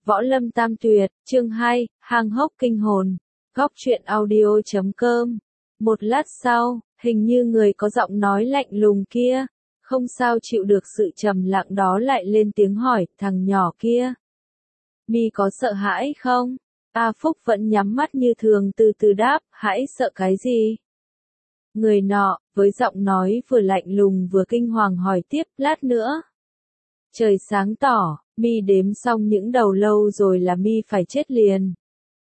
Võ Lâm Tam Tuyệt, chương 2, hang hốc kinh hồn. Góc truyện audio.com. Một lát sau, hình như người có giọng nói lạnh lùng kia, không sao chịu được sự trầm lặng đó lại lên tiếng hỏi, thằng nhỏ kia. Mi có sợ hãi không? A Phúc vẫn nhắm mắt như thường từ từ đáp, hãi sợ cái gì? Người nọ, với giọng nói vừa lạnh lùng vừa kinh hoàng hỏi tiếp, lát nữa. Trời sáng tỏ, Mi đếm xong những đầu lâu rồi là Mi phải chết liền.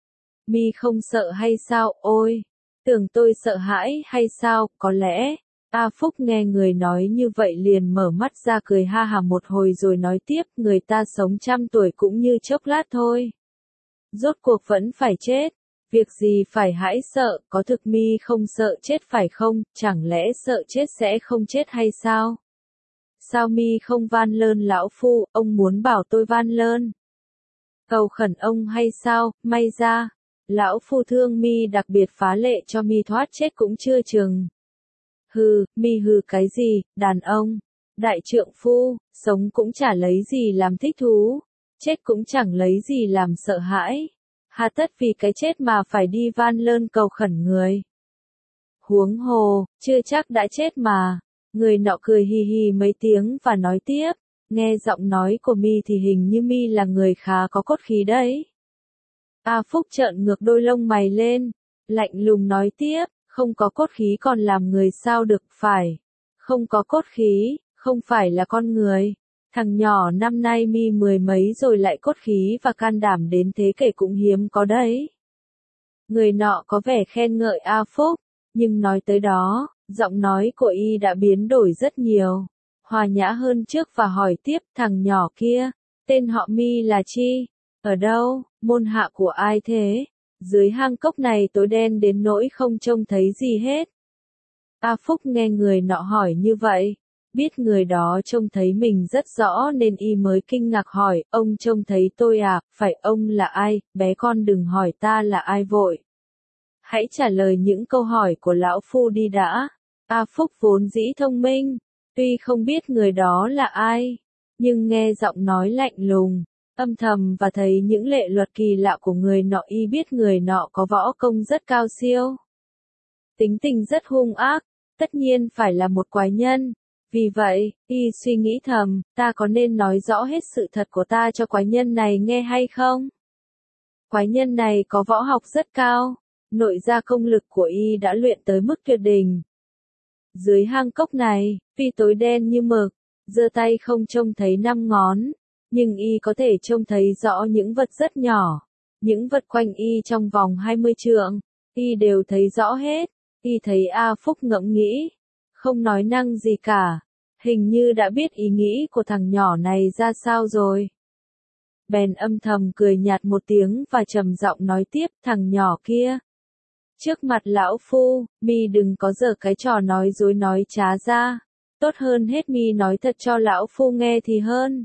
Mi không sợ hay sao, ôi, tưởng tôi sợ hãi hay sao, có lẽ. A Phúc nghe người nói như vậy liền mở mắt ra cười ha hả một hồi rồi nói tiếp, người ta sống 100 tuổi cũng như chốc lát thôi. Rốt cuộc vẫn phải chết, việc gì phải hãi sợ, có thực Mi không sợ chết phải không, chẳng lẽ sợ chết sẽ không chết hay sao? Sao Mi không van lơn lão phu, ông muốn bảo tôi van lơn? Cầu khẩn ông hay sao, may ra, lão phu thương Mi đặc biệt phá lệ cho Mi thoát chết cũng chưa chừng. Hừ, Mi hừ cái gì, đàn ông, đại trượng phu, sống cũng chả lấy gì làm thích thú, chết cũng chẳng lấy gì làm sợ hãi. Hà tất vì cái chết mà phải đi van lơn cầu khẩn người. Huống hồ, chưa chắc đã chết mà. Người nọ cười hì hì mấy tiếng và nói tiếp, nghe giọng nói của Mi thì hình như Mi là người khá có cốt khí đấy. A Phúc trợn ngược đôi lông mày lên, lạnh lùng nói tiếp, không có cốt khí còn làm người sao được, phải. Không có cốt khí, không phải là con người. Thằng nhỏ năm nay Mi 10 mấy rồi lại cốt khí và can đảm đến thế kể cũng hiếm có đấy. Người nọ có vẻ khen ngợi A Phúc, nhưng nói tới đó, giọng nói của y đã biến đổi rất nhiều, hòa nhã hơn trước và hỏi tiếp, thằng nhỏ kia, tên họ Mi là chi? Ở đâu, môn hạ của ai thế? Dưới hang cốc này tối đen đến nỗi không trông thấy gì hết. A Phúc nghe người nọ hỏi như vậy, biết người đó trông thấy mình rất rõ nên y mới kinh ngạc hỏi, ông trông thấy tôi à, phải ông là ai, bé con đừng hỏi ta là ai vội. Hãy trả lời những câu hỏi của lão phu đi đã. A Phúc vốn dĩ thông minh, tuy không biết người đó là ai, nhưng nghe giọng nói lạnh lùng, âm thầm và thấy những lệ luật kỳ lạ của người nọ y biết người nọ có võ công rất cao siêu. Tính tình rất hung ác, tất nhiên phải là một quái nhân. Vì vậy, y suy nghĩ thầm, ta có nên nói rõ hết sự thật của ta cho quái nhân này nghe hay không? Quái nhân này có võ học rất cao, nội gia công lực của y đã luyện tới mức tuyệt đỉnh. Dưới hang cốc này, tuy tối đen như mực, giơ tay không trông thấy 5 ngón, nhưng y có thể trông thấy rõ những vật rất nhỏ, những vật quanh y trong vòng 20 trượng, y đều thấy rõ hết. Y thấy A Phúc ngẫm nghĩ, không nói năng gì cả, hình như đã biết ý nghĩ của thằng nhỏ này ra sao rồi. Bèn âm thầm cười nhạt một tiếng và trầm giọng nói tiếp, thằng nhỏ kia. Trước mặt lão phu, Mi đừng có giở cái trò nói dối nói trá ra, tốt hơn hết Mi nói thật cho lão phu nghe thì hơn.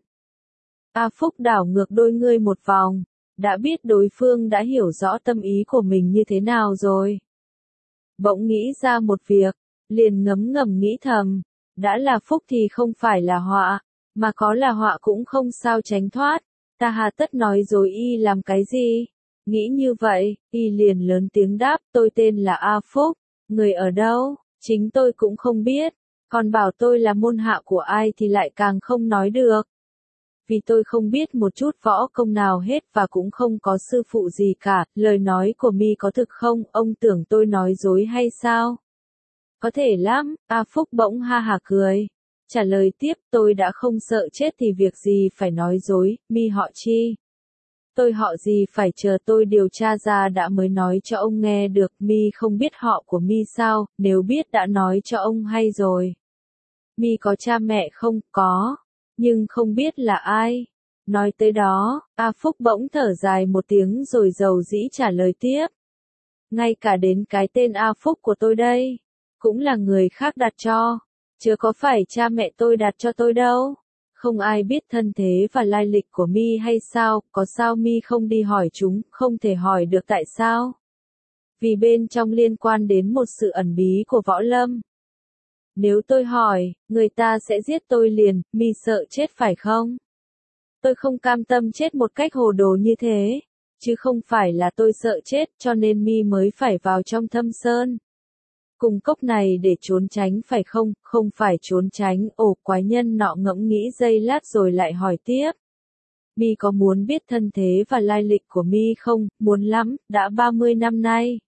A Phúc đảo ngược đôi ngươi một vòng, đã biết đối phương đã hiểu rõ tâm ý của mình như thế nào rồi. Bỗng nghĩ ra một việc, liền ngấm ngầm nghĩ thầm, đã là phúc thì không phải là họa, mà có là họa cũng không sao tránh thoát, ta hà tất nói dối y làm cái gì? Nghĩ như vậy, y liền lớn tiếng đáp, tôi tên là A Phúc, người ở đâu, chính tôi cũng không biết, còn bảo tôi là môn hạ của ai thì lại càng không nói được. Vì tôi không biết một chút võ công nào hết và cũng không có sư phụ gì cả, lời nói của Mi có thực không, ông tưởng tôi nói dối hay sao? Có thể lắm, A Phúc bỗng ha hả cười, trả lời tiếp, tôi đã không sợ chết thì việc gì phải nói dối, Mi họ chi? Tôi họ gì phải chờ tôi điều tra ra đã mới nói cho ông nghe được, Mi không biết họ của Mi sao, nếu biết đã nói cho ông hay rồi. Mi có cha mẹ không? Có. Nhưng không biết là ai. Nói tới đó, A Phúc bỗng thở dài một tiếng rồi dầu dĩ trả lời tiếp. Ngay cả đến cái tên A Phúc của tôi đây, cũng là người khác đặt cho, chứ có phải cha mẹ tôi đặt cho tôi đâu. Không ai biết thân thế và lai lịch của Mi hay sao, có sao Mi không đi hỏi chúng, không thể hỏi được tại sao. Vì bên trong liên quan đến một sự ẩn bí của võ lâm. Nếu tôi hỏi, người ta sẽ giết tôi liền, Mi sợ chết phải không? Tôi không cam tâm chết một cách hồ đồ như thế, chứ không phải là tôi sợ chết cho nên mi mới phải vào trong thâm sơn. Cùng cốc này để trốn tránh phải không? Không phải trốn tránh. Ồ, quái nhân nọ ngẫm nghĩ giây lát rồi lại hỏi tiếp. Mi có muốn biết thân thế và lai lịch của mi không? Muốn lắm, đã 30 năm nay.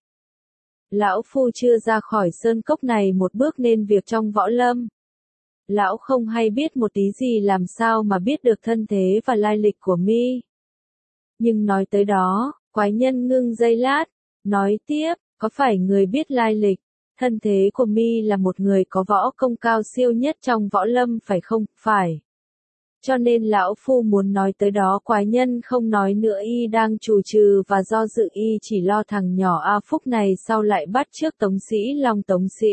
Lão phu chưa ra khỏi sơn cốc này một bước nên việc trong võ lâm. Lão không hay biết một tí gì, làm sao mà biết được thân thế và lai lịch của mi. Nhưng nói tới đó, quái nhân ngưng giây lát, nói tiếp, có phải người biết lai lịch, thân thế của mi là một người có võ công cao siêu nhất trong võ lâm phải không? Phải. Cho nên lão phu muốn nói tới đó. Quái nhân không nói nữa, y đang chù trừ và do dự, y chỉ lo thằng nhỏ A Phúc này sau lại bắt chước Tống Sĩ Long. Tống Sĩ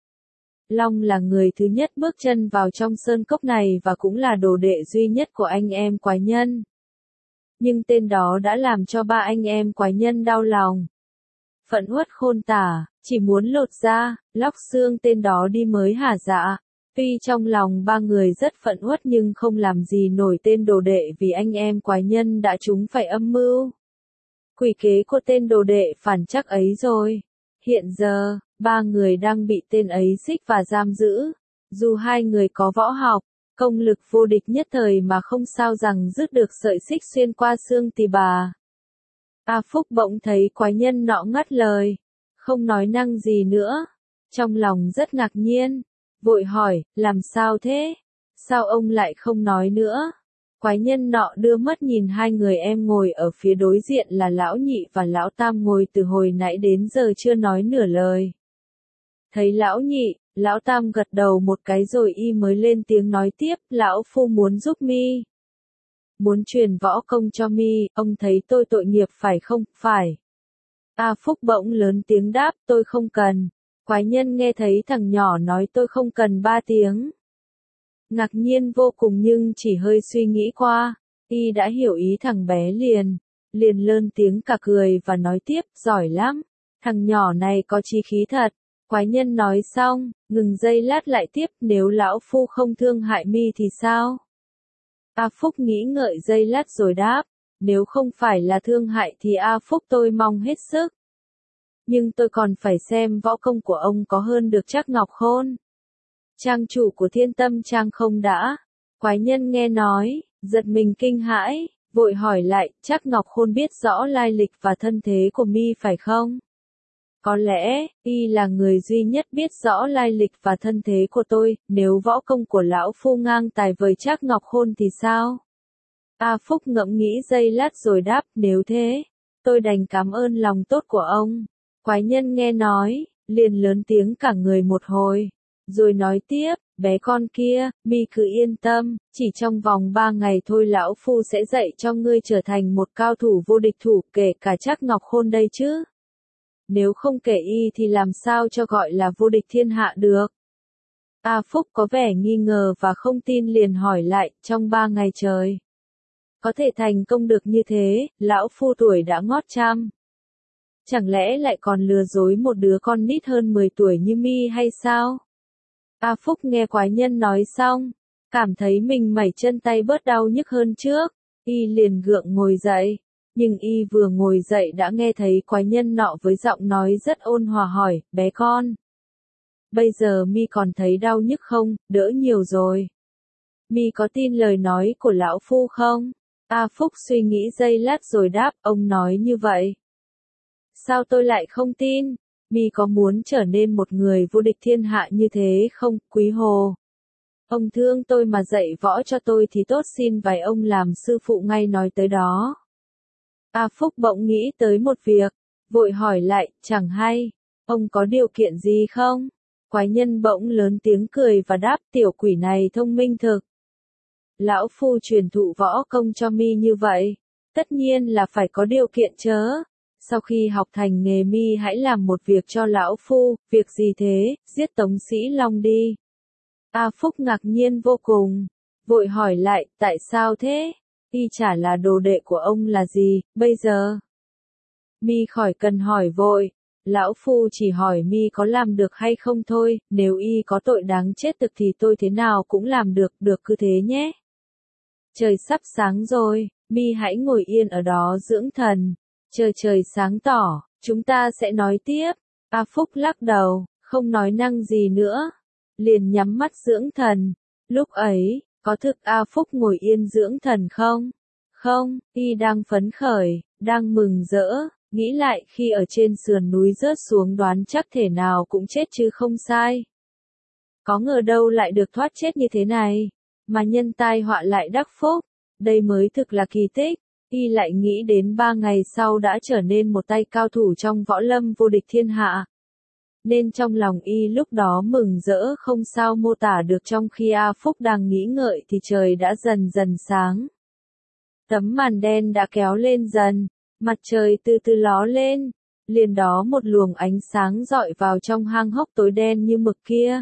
Long là người thứ nhất bước chân vào trong sơn cốc này và cũng là đồ đệ duy nhất của anh em quái nhân. Nhưng tên đó đã làm cho ba anh em quái nhân đau lòng. Phẫn uất khôn tả, chỉ muốn lột da, lóc xương tên đó đi mới hả dạ. Tuy trong lòng ba người rất phẫn uất nhưng không làm gì nổi tên đồ đệ vì anh em quái nhân đã trúng phải âm mưu quỷ kế của tên đồ đệ phản chắc ấy rồi. Hiện giờ, ba người đang bị tên ấy xích và giam giữ. Dù hai người có võ học, công lực vô địch nhất thời mà không sao rằng dứt được sợi xích xuyên qua xương tỳ bà. A Phúc bỗng thấy quái nhân nọ ngắt lời, không nói năng gì nữa. Trong lòng rất ngạc nhiên, vội hỏi, làm sao thế? Sao ông lại không nói nữa? Quái nhân nọ đưa mắt nhìn hai người em ngồi ở phía đối diện là lão nhị và lão tam ngồi từ hồi nãy đến giờ chưa nói nửa lời. Thấy lão nhị, lão tam gật đầu một cái rồi y mới lên tiếng nói tiếp, lão phu muốn giúp mi. Muốn truyền võ công cho mi, ông thấy tôi tội nghiệp phải không? Phải. A Phúc bỗng lớn tiếng đáp, tôi không cần. Quái nhân nghe thấy thằng nhỏ nói tôi không cần 3 tiếng. Ngạc nhiên vô cùng nhưng chỉ hơi suy nghĩ qua, y đã hiểu ý thằng bé liền lớn tiếng cả cười và nói tiếp, giỏi lắm. Thằng nhỏ này có chí khí thật. Quái nhân nói xong, ngừng giây lát lại tiếp, nếu lão phu không thương hại mi thì sao? A Phúc nghĩ ngợi giây lát rồi đáp, nếu không phải là thương hại thì A Phúc tôi mong hết sức. Nhưng tôi còn phải xem võ công của ông có hơn được Trác Ngọc Khôn. Trang chủ của Thiên Tâm Trang không đã? Quái nhân nghe nói, giật mình kinh hãi, vội hỏi lại, Trác Ngọc Khôn biết rõ lai lịch và thân thế của mi phải không? Có lẽ, y là người duy nhất biết rõ lai lịch và thân thế của tôi, nếu võ công của lão phu ngang tài với Trác Ngọc Khôn thì sao? A Phúc ngẫm nghĩ giây lát rồi đáp, nếu thế, tôi đành cảm ơn lòng tốt của ông. Quái nhân nghe nói, liền lớn tiếng cả người một hồi, rồi nói tiếp, bé con kia, mi cứ yên tâm, chỉ trong vòng 3 ngày thôi lão phu sẽ dạy cho ngươi trở thành một cao thủ vô địch thủ, kể cả Trác Ngọc Khôn đây chứ. Nếu không kể y thì làm sao cho gọi là vô địch thiên hạ được. A Phúc có vẻ nghi ngờ và không tin liền hỏi lại, trong 3 ngày trời. Có thể thành công được như thế, lão phu tuổi đã ngót trăm. Chẳng lẽ lại còn lừa dối một đứa con nít hơn 10 tuổi như mi hay sao? A Phúc nghe quái nhân nói xong, cảm thấy mình mẩy chân tay bớt đau nhức hơn trước, y liền gượng ngồi dậy. Nhưng y vừa ngồi dậy đã nghe thấy quái nhân nọ với giọng nói rất ôn hòa hỏi, bé con. Bây giờ mi còn thấy đau nhức không? Đỡ nhiều rồi. Mi có tin lời nói của lão phu không? A Phúc suy nghĩ giây lát rồi đáp, ông nói như vậy. Sao tôi lại không tin? Mi có muốn trở nên một người vô địch thiên hạ như thế không, Quý Hồ? Ông thương tôi mà dạy võ cho tôi thì tốt, xin vài ông làm sư phụ ngay. Nói tới đó, A Phúc bỗng nghĩ tới một việc, vội hỏi lại, chẳng hay, ông có điều kiện gì không? Quái nhân bỗng lớn tiếng cười và đáp, tiểu quỷ này thông minh thực. Lão phu truyền thụ võ công cho mi như vậy, tất nhiên là phải có điều kiện chớ. Sau khi học thành nghề mi hãy làm một việc cho lão phu, việc gì thế, giết Tống Sĩ Long đi. A Phúc ngạc nhiên vô cùng, vội hỏi lại, tại sao thế? Y chả là đồ đệ của ông là gì, bây giờ? Mi khỏi cần hỏi vội, lão phu chỉ hỏi mi có làm được hay không thôi, nếu y có tội đáng chết thực thì tôi thế nào cũng làm được, được cứ thế nhé. Trời sắp sáng rồi, mi hãy ngồi yên ở đó dưỡng thần. Chờ trời sáng tỏ, chúng ta sẽ nói tiếp. A Phúc lắc đầu, không nói năng gì nữa. Liền nhắm mắt dưỡng thần. Lúc ấy, có thực A Phúc ngồi yên dưỡng thần không? Không, y đang phấn khởi, đang mừng rỡ, nghĩ lại khi ở trên sườn núi rớt xuống đoán chắc thể nào cũng chết chứ không sai. Có ngờ đâu lại được thoát chết như thế này, mà nhân tai họa lại đắc phúc, đây mới thực là kỳ tích. Y lại nghĩ đến 3 ngày sau đã trở nên một tay cao thủ trong võ lâm vô địch thiên hạ. Nên trong lòng y lúc đó mừng rỡ không sao mô tả được. Trong khi A Phúc đang nghĩ ngợi thì trời đã dần dần sáng. Tấm màn đen đã kéo lên dần, mặt trời từ từ ló lên, liền đó một luồng ánh sáng rọi vào trong hang hốc tối đen như mực kia.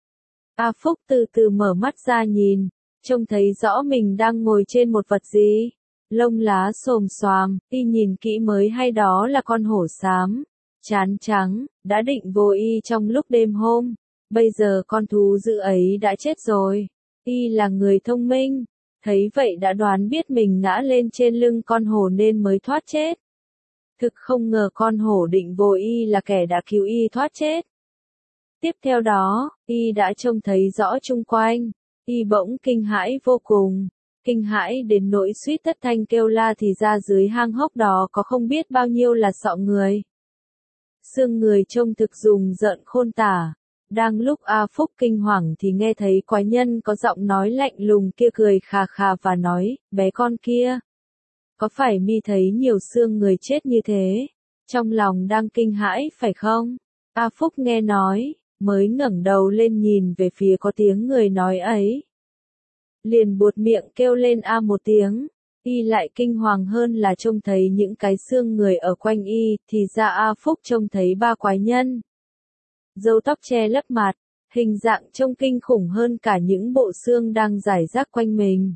A Phúc từ từ mở mắt ra nhìn, trông thấy rõ mình đang ngồi trên một vật gì. Lông lá xồm xoàm, y nhìn kỹ mới hay đó là con hổ xám, trán trắng, đã định vô y trong lúc đêm hôm. Bây giờ con thú dữ ấy đã chết rồi. Y là người thông minh, thấy vậy đã đoán biết mình ngã lên trên lưng con hổ nên mới thoát chết. Thực không ngờ con hổ định vô y là kẻ đã cứu y thoát chết. Tiếp theo đó, y đã trông thấy rõ chung quanh, y bỗng kinh hãi vô cùng. Kinh hãi đến nỗi suýt thất thanh kêu la thì ra dưới hang hốc đó có không biết bao nhiêu là sọ người. Xương người trông thực rùng rợn khôn tả. Đang lúc A Phúc kinh hoàng thì nghe thấy quái nhân có giọng nói lạnh lùng kia cười khà khà và nói, bé con kia. Có phải mi thấy nhiều xương người chết như thế? Trong lòng đang kinh hãi phải không? A Phúc nghe nói, mới ngẩng đầu lên nhìn về phía có tiếng người nói ấy. Liền buột miệng kêu lên a một tiếng, y lại kinh hoàng hơn là trông thấy những cái xương người ở quanh y, thì ra A Phúc trông thấy 3 quái nhân. Râu tóc che lấp mặt, hình dạng trông kinh khủng hơn cả những bộ xương đang rải rác quanh mình.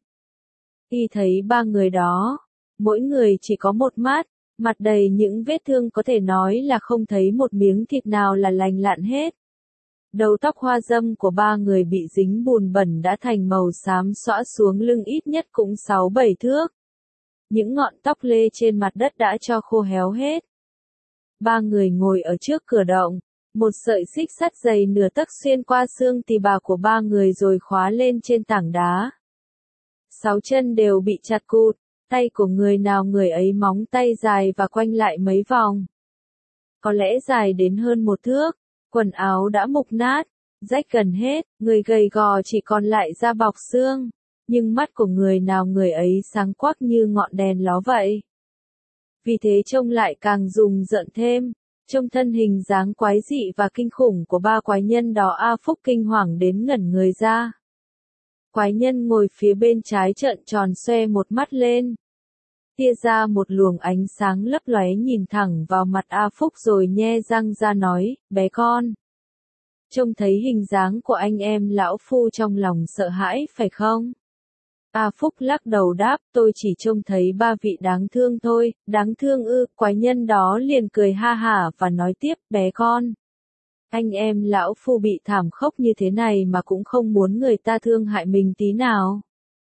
Y thấy 3 người đó, mỗi người chỉ có một mắt, mặt đầy những vết thương có thể nói là không thấy một miếng thịt nào là lành lặn hết. Đầu tóc hoa râm của 3 người bị dính bùn bẩn đã thành màu xám xõa xuống lưng ít nhất cũng 6-7 thước. Những ngọn tóc lê trên mặt đất đã cho khô héo hết. 3 người ngồi ở trước cửa động, một sợi xích sắt dày nửa tấc xuyên qua xương tỳ bà của 3 người rồi khóa lên trên tảng đá. 6 chân đều bị chặt cụt, tay của người nào người ấy móng tay dài và quanh lại mấy vòng. Có lẽ dài đến hơn 1 thước. Quần áo đã mục nát, rách gần hết, người gầy gò chỉ còn lại da bọc xương, nhưng mắt của người nào người ấy sáng quắc như ngọn đèn ló vậy. Vì thế trông lại càng rùng rợn thêm, trông thân hình dáng quái dị và kinh khủng của 3 quái nhân đó A Phúc kinh hoàng đến ngẩn người ra. Quái nhân ngồi phía bên trái trợn tròn xoe một mắt lên. Tia ra một luồng ánh sáng lấp lóe nhìn thẳng vào mặt A Phúc rồi nhe răng ra nói, bé con. Trông thấy hình dáng của anh em lão phu trong lòng sợ hãi phải không? A Phúc lắc đầu đáp, tôi chỉ trông thấy 3 vị đáng thương thôi, đáng thương ư, quái nhân đó liền cười ha hả và nói tiếp, bé con. Anh em lão phu bị thảm khốc như thế này mà cũng không muốn người ta thương hại mình tí nào.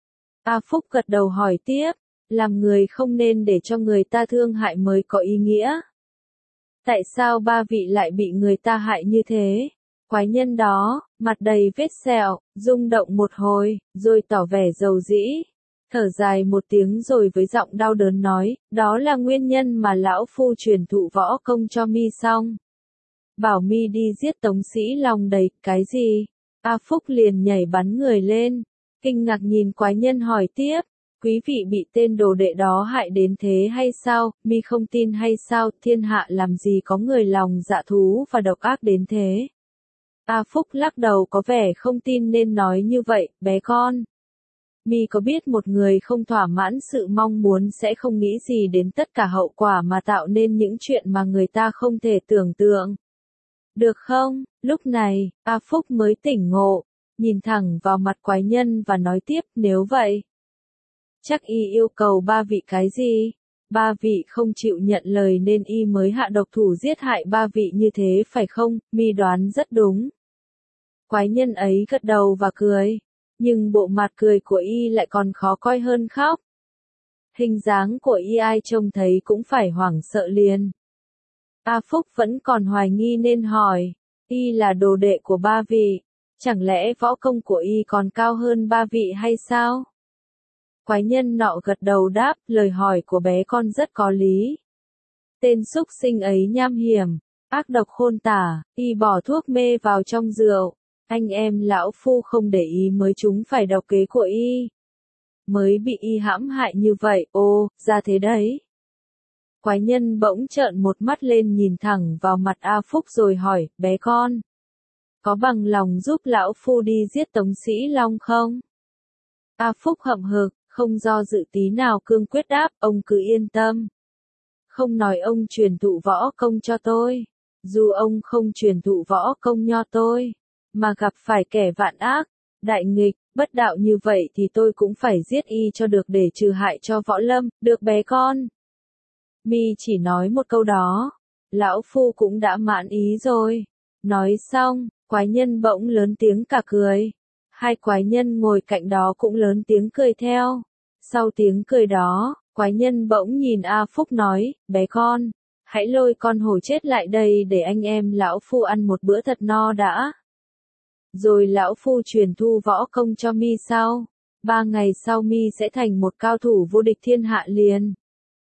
A Phúc gật đầu hỏi tiếp. Làm người không nên để cho người ta thương hại mới có ý nghĩa. Tại sao 3 vị lại bị người ta hại như thế? Quái nhân đó, mặt đầy vết sẹo, rung động một hồi, rồi tỏ vẻ dầu dĩ. Thở dài một tiếng rồi với giọng đau đớn nói, đó là nguyên nhân mà lão phu truyền thụ võ công cho mi xong. Bảo mi đi giết Tống Sĩ Long đầy, cái gì? A Phúc liền nhảy bắn người lên, kinh ngạc nhìn quái nhân hỏi tiếp. Quý vị bị tên đồ đệ đó hại đến thế hay sao, mi không tin hay sao, thiên hạ làm gì có người lòng dạ thú và độc ác đến thế. A Phúc lắc đầu có vẻ không tin nên nói như vậy, bé con. Mi có biết một người không thỏa mãn sự mong muốn sẽ không nghĩ gì đến tất cả hậu quả mà tạo nên những chuyện mà người ta không thể tưởng tượng. Được không? Lúc này, A Phúc mới tỉnh ngộ, nhìn thẳng vào mặt quái nhân và nói tiếp, nếu vậy. Chắc y yêu cầu 3 vị cái gì? 3 vị không chịu nhận lời nên y mới hạ độc thủ giết hại 3 vị như thế phải không? Mi đoán rất đúng. Quái nhân ấy gật đầu và cười. Nhưng bộ mặt cười của y lại còn khó coi hơn khóc. Hình dáng của y ai trông thấy cũng phải hoảng sợ liền. A Phúc vẫn còn hoài nghi nên hỏi, y là đồ đệ của ba vị, chẳng lẽ võ công của y còn cao hơn ba vị hay sao? Quái nhân nọ gật đầu đáp, lời hỏi của bé con rất có lý. Tên súc sinh ấy nham hiểm, ác độc khôn tả, y bỏ thuốc mê vào trong rượu, anh em lão phu không để ý mới chúng phải độc kế của y. Mới bị y hãm hại như vậy, ô, ra thế đấy. Quái nhân bỗng trợn một mắt lên nhìn thẳng vào mặt A Phúc rồi hỏi, bé con, có bằng lòng giúp lão phu đi giết Tống Sĩ Long không? A Phúc hậm hực, không do dự tí nào cương quyết đáp, ông cứ yên tâm. Không nói ông truyền thụ võ công cho tôi, dù ông không truyền thụ võ công nho tôi, mà gặp phải kẻ vạn ác, đại nghịch, bất đạo như vậy thì tôi cũng phải giết y cho được để trừ hại cho võ lâm, được bé con. Mi chỉ nói một câu đó, lão phu cũng đã mãn ý rồi. Nói xong, quái nhân bỗng lớn tiếng cả cười. Hai quái nhân ngồi cạnh đó cũng lớn tiếng cười theo. Sau tiếng cười đó, quái nhân bỗng nhìn A Phúc nói, bé con, hãy lôi con hổ chết lại đây để anh em lão phu ăn một bữa thật no đã. Rồi lão phu truyền thu võ công cho mi sau. 3 ngày sau mi sẽ thành một cao thủ vô địch thiên hạ liền.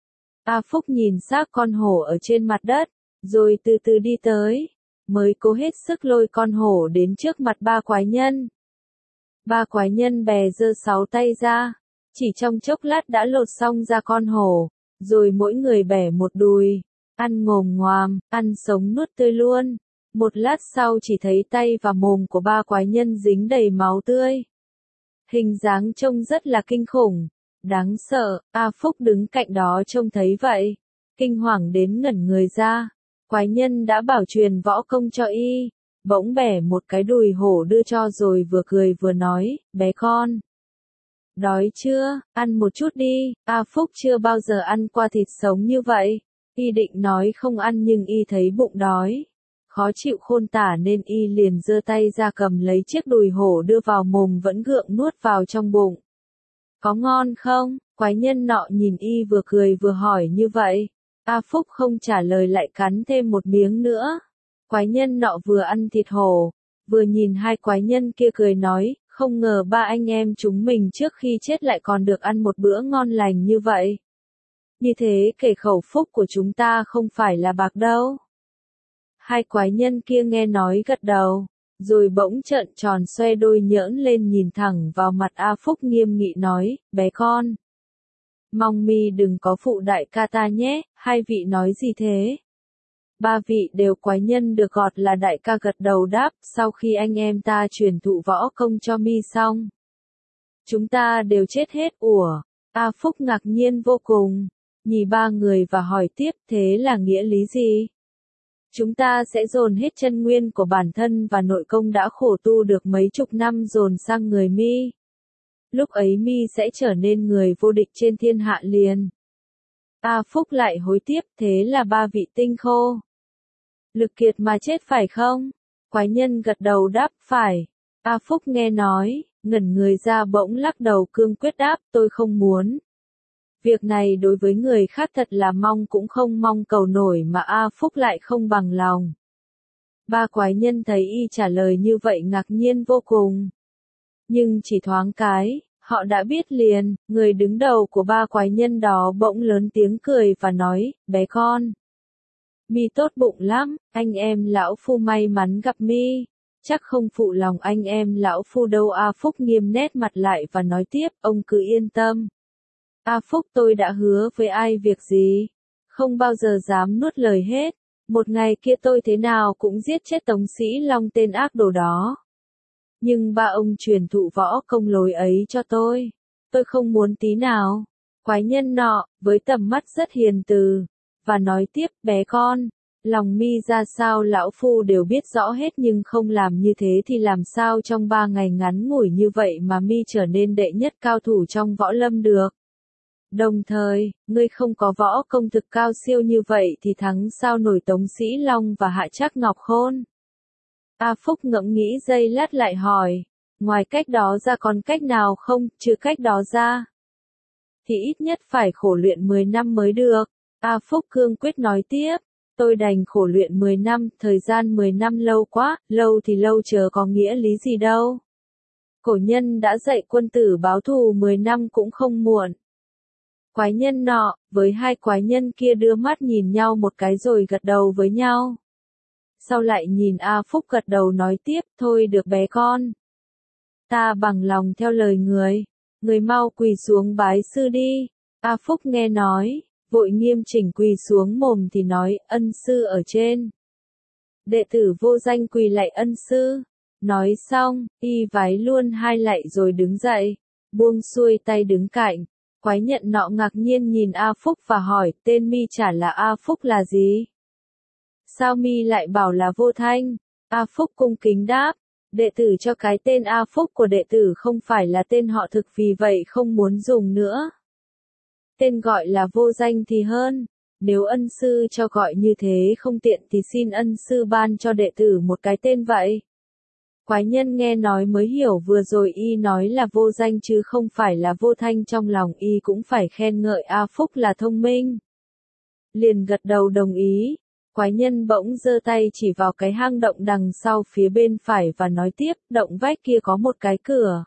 A Phúc nhìn xác con hổ ở trên mặt đất, rồi từ từ đi tới, mới cố hết sức lôi con hổ đến trước mặt ba quái nhân. Ba quái nhân bè giơ 6 tay ra, chỉ trong chốc lát đã lột xong ra con hổ, rồi mỗi người bẻ một đùi, ăn ngồm ngoàm, ăn sống nuốt tươi luôn. Một lát sau chỉ thấy tay và mồm của ba quái nhân dính đầy máu tươi. Hình dáng trông rất là kinh khủng, đáng sợ. A Phúc đứng cạnh đó trông thấy vậy, kinh hoàng đến ngẩn người ra. Quái nhân đã bảo truyền võ công cho y, bỗng bẻ một cái đùi hổ đưa cho rồi vừa cười vừa nói, bé con, đói chưa, ăn một chút đi. A Phúc chưa bao giờ ăn qua thịt sống như vậy, y định nói không ăn nhưng y thấy bụng đói, khó chịu khôn tả nên y liền giơ tay ra cầm lấy chiếc đùi hổ đưa vào mồm vẫn gượng nuốt vào trong bụng. Có ngon không? Quái nhân nọ nhìn y vừa cười vừa hỏi như vậy. A Phúc không trả lời lại cắn thêm một miếng nữa. Quái nhân nọ vừa ăn thịt hổ, vừa nhìn hai quái nhân kia cười nói, không ngờ ba anh em chúng mình trước khi chết lại còn được ăn một bữa ngon lành như vậy. Như thế kể khẩu phúc của chúng ta không phải là bạc đâu. Hai quái nhân kia nghe nói gật đầu, rồi bỗng trợn tròn xoe đôi nhỡn lên nhìn thẳng vào mặt A Phúc nghiêm nghị nói, bé con, mong mi đừng có phụ đại ca ta nhé. Hai vị nói gì thế? Ba vị đều quái nhân được gọt là đại ca gật đầu đáp, sau khi anh em ta truyền thụ võ công cho mi xong, chúng ta đều chết hết. Ủa? A Phúc ngạc nhiên vô cùng, nhìn ba người và hỏi tiếp, thế là nghĩa lý gì? Chúng ta sẽ dồn hết chân nguyên của bản thân và nội công đã khổ tu được mấy chục năm dồn sang người mi. Lúc ấy mi sẽ trở nên người vô địch trên thiên hạ liền. A Phúc lại hối tiếp, thế là ba vị tinh khô lực kiệt mà chết phải không? Quái nhân gật đầu đáp, phải. A Phúc nghe nói, ngẩn người ra bỗng lắc đầu cương quyết đáp, tôi không muốn. Việc này đối với người khác thật là mong cũng không mong cầu nổi mà A Phúc lại không bằng lòng. Ba quái nhân thấy y trả lời như vậy ngạc nhiên vô cùng. Nhưng chỉ thoáng cái, họ đã biết liền, người đứng đầu của ba quái nhân đó bỗng lớn tiếng cười và nói, bé con, mi tốt bụng lắm, anh em lão phu may mắn gặp mi, chắc không phụ lòng anh em lão phu đâu. A Phúc nghiêm nét mặt lại và nói tiếp, ông cứ yên tâm. A Phúc tôi đã hứa với ai việc gì, không bao giờ dám nuốt lời hết, một ngày kia tôi thế nào cũng giết chết Tống Sĩ Long tên ác đồ đó. Nhưng ba ông truyền thụ võ công lối ấy cho tôi không muốn tí nào. Quái nhân nọ, với tầm mắt rất hiền từ, và nói tiếp, bé con, lòng mi ra sao lão phu đều biết rõ hết nhưng không làm như thế thì làm sao trong 3 ngày ngắn ngủi như vậy mà mi trở nên đệ nhất cao thủ trong võ lâm được. Đồng thời, ngươi không có võ công thực cao siêu như vậy thì thắng sao nổi Tống Sĩ Long và Hạ Trác Ngọc Khôn. A Phúc ngẫm nghĩ giây lát lại hỏi, Ngoài cách đó ra còn cách nào không, trừ cách đó ra thì ít nhất phải khổ luyện 10 năm mới được. A Phúc cương quyết nói tiếp, tôi đành khổ luyện 10 năm, thời gian 10 năm lâu quá, lâu thì lâu chờ có nghĩa lý gì đâu. Cổ nhân đã dạy quân tử báo thù 10 năm cũng không muộn. Quái nhân nọ, với hai quái nhân kia đưa mắt nhìn nhau một cái rồi gật đầu với nhau. Sau lại nhìn A Phúc gật đầu nói tiếp, thôi được bé con. Ta bằng lòng theo lời người mau quỳ xuống bái sư đi. A Phúc nghe nói, vội nghiêm chỉnh quỳ xuống mồm thì nói, ân sư ở trên. Đệ tử Vô Danh quỳ lạy ân sư. Nói xong, y vái luôn hai lạy rồi đứng dậy, buông xuôi tay đứng cạnh. Quái nhận nọ ngạc nhiên nhìn A Phúc và hỏi, tên mi chả là A Phúc là gì? Sao mi lại bảo là Vô Thanh? A Phúc cung kính đáp, đệ tử cho cái tên A Phúc của đệ tử không phải là tên họ thực vì vậy không muốn dùng nữa. Tên gọi là Vô Danh thì hơn. Nếu ân sư cho gọi như thế không tiện thì xin ân sư ban cho đệ tử một cái tên vậy. Quái nhân nghe nói mới hiểu vừa rồi y nói là Vô Danh chứ không phải là Vô Thanh, trong lòng y cũng phải khen ngợi A Phúc là thông minh. Liền gật đầu đồng ý. Quái nhân bỗng giơ tay chỉ vào cái hang động đằng sau phía bên phải và nói tiếp, động vách kia có một cái cửa.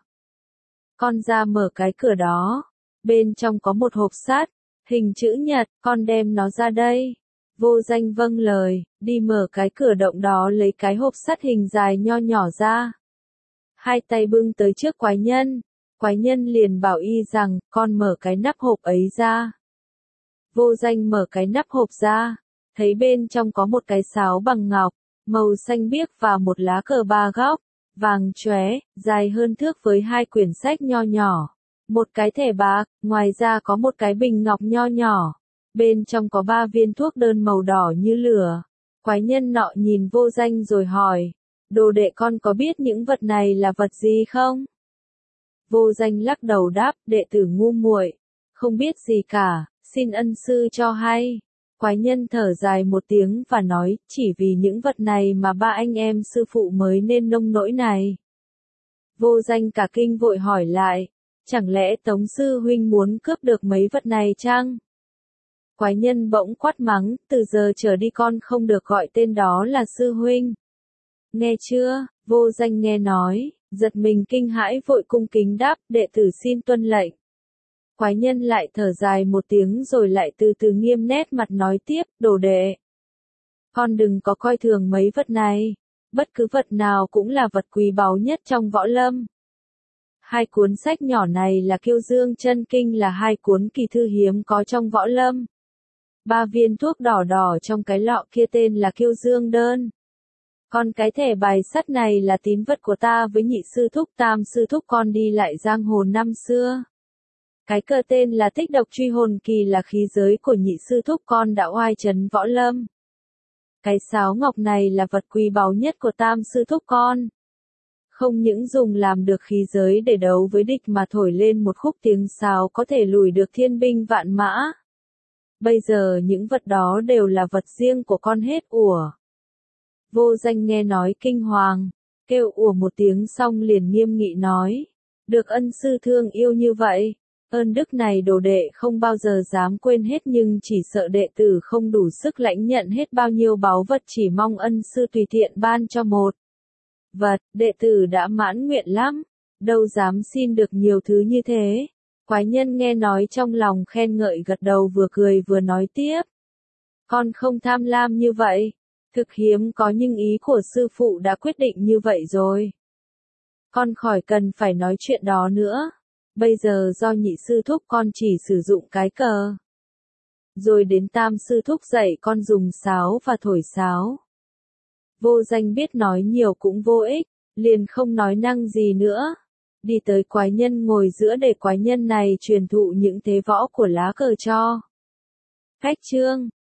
Con ra mở cái cửa đó. Bên trong có một hộp sắt, hình chữ nhật, con đem nó ra đây. Vô Danh vâng lời, đi mở cái cửa động đó lấy cái hộp sắt hình dài nho nhỏ ra. Hai tay bưng tới trước quái nhân. Quái nhân liền bảo y rằng, con mở cái nắp hộp ấy ra. Vô Danh mở cái nắp hộp ra, thấy bên trong có một cái sáo bằng ngọc, màu xanh biếc và một lá cờ ba góc, vàng chóe, dài hơn thước với hai quyển sách nho nhỏ. Một cái thẻ bạc, ngoài ra có một cái bình ngọc nho nhỏ. Bên trong có 3 viên thuốc đơn màu đỏ như lửa. Quái nhân nọ nhìn Vô Danh rồi hỏi, đồ đệ con có biết những vật này là vật gì không? Vô Danh lắc đầu đáp, đệ tử ngu muội, không biết gì cả, xin ân sư cho hay. Quái nhân thở dài một tiếng và nói, chỉ vì những vật này mà ba anh em sư phụ mới nên nông nỗi này. Vô Danh cả kinh vội hỏi lại, chẳng lẽ Tống sư huynh muốn cướp được mấy vật này chăng? Quái nhân bỗng quát mắng, từ giờ trở đi con không được gọi tên đó là sư huynh. Nghe chưa? Vô Danh nghe nói, giật mình kinh hãi vội cung kính đáp, đệ tử xin tuân lệnh. Quái nhân lại thở dài một tiếng rồi lại từ từ nghiêm nét mặt nói tiếp, đồ đệ. Con đừng có coi thường mấy vật này, bất cứ vật nào cũng là vật quý báu nhất trong võ lâm. 2 cuốn sách nhỏ này là Kiêu Dương Chân Kinh, là 2 cuốn kỳ thư hiếm có trong võ lâm. 3 viên thuốc đỏ đỏ trong cái lọ kia tên là Kiêu Dương Đơn. Còn cái thẻ bài sắt này là tín vật của ta với nhị sư thúc tam sư thúc con đi lại giang hồ năm xưa. Cái cờ tên là Tích Độc Truy Hồn Kỳ là khí giới của nhị sư thúc con đã oai trấn võ lâm. Cái sáo ngọc này là vật quý báu nhất của tam sư thúc con. Không những dùng làm được khí giới để đấu với địch mà thổi lên một khúc tiếng sáo có thể lùi được thiên binh vạn mã. Bây giờ những vật đó đều là vật riêng của con hết ủa. Vô Danh nghe nói kinh hoàng, kêu ủa một tiếng xong liền nghiêm nghị nói, được ân sư thương yêu như vậy, ơn đức này đồ đệ không bao giờ dám quên hết, nhưng chỉ sợ đệ tử không đủ sức lãnh nhận hết bao nhiêu báu vật, chỉ mong ân sư tùy tiện ban cho một vật, đệ tử đã mãn nguyện lắm, đâu dám xin được nhiều thứ như thế. Quái nhân nghe nói trong lòng khen ngợi gật đầu vừa cười vừa nói tiếp. Con không tham lam như vậy, thực hiếm có nhưng ý của sư phụ đã quyết định như vậy rồi. Con khỏi cần phải nói chuyện đó nữa, bây giờ do nhị sư thúc con chỉ sử dụng cái cờ. Rồi đến tam sư thúc dạy con dùng sáo và thổi sáo. Vô Danh biết nói nhiều cũng vô ích, liền không nói năng gì nữa. Đi tới quái nhân ngồi giữa để quái nhân này truyền thụ những thế võ của lá cờ cho. Khách chương